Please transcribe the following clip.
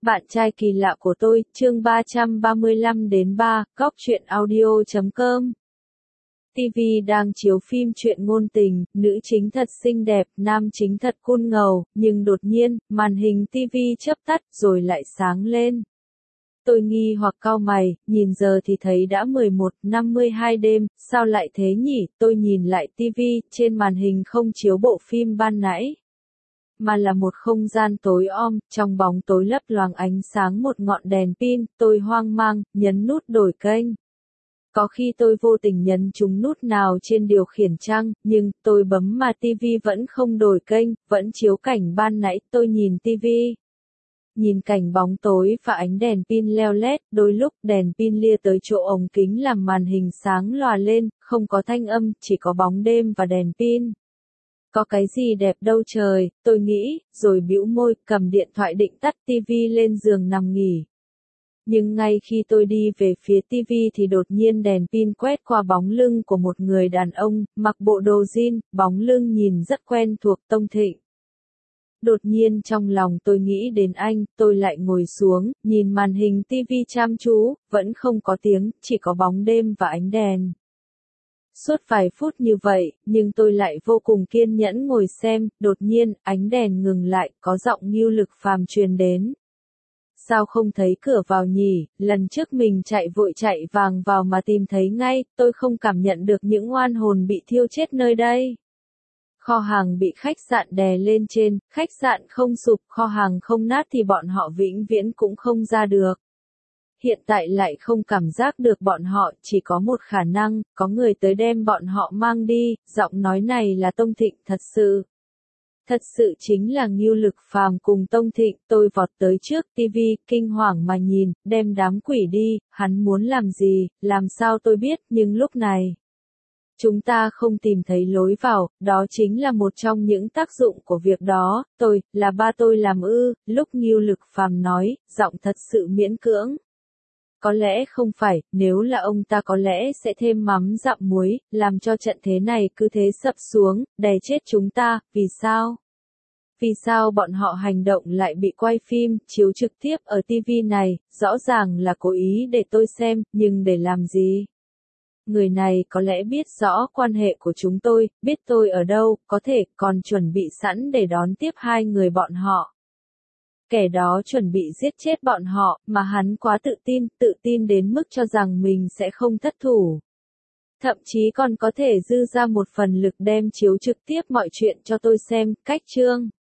Bạn trai kỳ lạ của tôi, chương 335 đến 3, góc truyện audio.com. TV đang chiếu phim truyện ngôn tình, nữ chính thật xinh đẹp, nam chính thật cool ngầu, nhưng đột nhiên, màn hình TV chớp tắt, rồi lại sáng lên. Tôi nghi hoặc cau mày, nhìn giờ thì thấy đã 11:52 đêm, sao lại thế nhỉ? Tôi nhìn lại TV, trên màn hình không chiếu bộ phim ban nãy, mà là một không gian tối om, trong bóng tối lấp loáng ánh sáng một ngọn đèn pin. Tôi hoang mang, nhấn nút đổi kênh. Có khi tôi vô tình nhấn trúng nút nào trên điều khiển chăng, nhưng tôi bấm mà TV vẫn không đổi kênh, vẫn chiếu cảnh ban nãy. Tôi nhìn TV, nhìn cảnh bóng tối và ánh đèn pin leo lét, đôi lúc đèn pin lia tới chỗ ống kính làm màn hình sáng lòa lên, không có thanh âm, chỉ có bóng đêm và đèn pin. Có cái gì đẹp đâu trời, tôi nghĩ, rồi bĩu môi, cầm điện thoại định tắt TV lên giường nằm nghỉ. Nhưng ngay khi tôi đi về phía TV thì đột nhiên đèn pin quét qua bóng lưng của một người đàn ông, mặc bộ đồ jean, bóng lưng nhìn rất quen thuộc. Tông Thịnh. Đột nhiên trong lòng tôi nghĩ đến anh, tôi lại ngồi xuống, nhìn màn hình TV chăm chú, vẫn không có tiếng, chỉ có bóng đêm và ánh đèn. Suốt vài phút như vậy, nhưng tôi lại vô cùng kiên nhẫn ngồi xem. Đột nhiên, ánh đèn ngừng lại, có giọng Ngưu Lực Phàm truyền đến. Sao không thấy cửa vào nhỉ, lần trước mình chạy vội chạy vàng vào mà tìm thấy ngay, tôi không cảm nhận được những oan hồn bị thiêu chết nơi đây. Kho hàng bị khách sạn đè lên trên, khách sạn không sụp, kho hàng không nát thì bọn họ vĩnh viễn cũng không ra được. Hiện tại lại không cảm giác được bọn họ, chỉ có một khả năng, có người tới đem bọn họ mang đi. Giọng nói này là Tông Thịnh thật sự. Thật sự chính là Ngưu Lực Phàm cùng Tông Thịnh. Tôi vọt tới trước TV, kinh hoàng mà nhìn, đem đám quỷ đi, hắn muốn làm gì, làm sao tôi biết, nhưng lúc này chúng ta không tìm thấy lối vào, đó chính là một trong những tác dụng của việc đó. Là ba tôi làm ư? Lúc Ngưu Lực Phàm nói, giọng thật sự miễn cưỡng. Có lẽ không phải, nếu là ông ta có lẽ sẽ thêm mắm dặm muối, làm cho trận thế này cứ thế sập xuống, đè chết chúng ta. Vì sao? Vì sao bọn họ hành động lại bị quay phim, chiếu trực tiếp ở TV này? Rõ ràng là cố ý để tôi xem, nhưng để làm gì? Người này có lẽ biết rõ quan hệ của chúng tôi, biết tôi ở đâu, có thể còn chuẩn bị sẵn để đón tiếp hai người bọn họ. Kẻ đó chuẩn bị giết chết bọn họ, mà hắn quá tự tin đến mức cho rằng mình sẽ không thất thủ. Thậm chí còn có thể dư ra một phần lực đem chiếu trực tiếp mọi chuyện cho tôi xem. Cách chương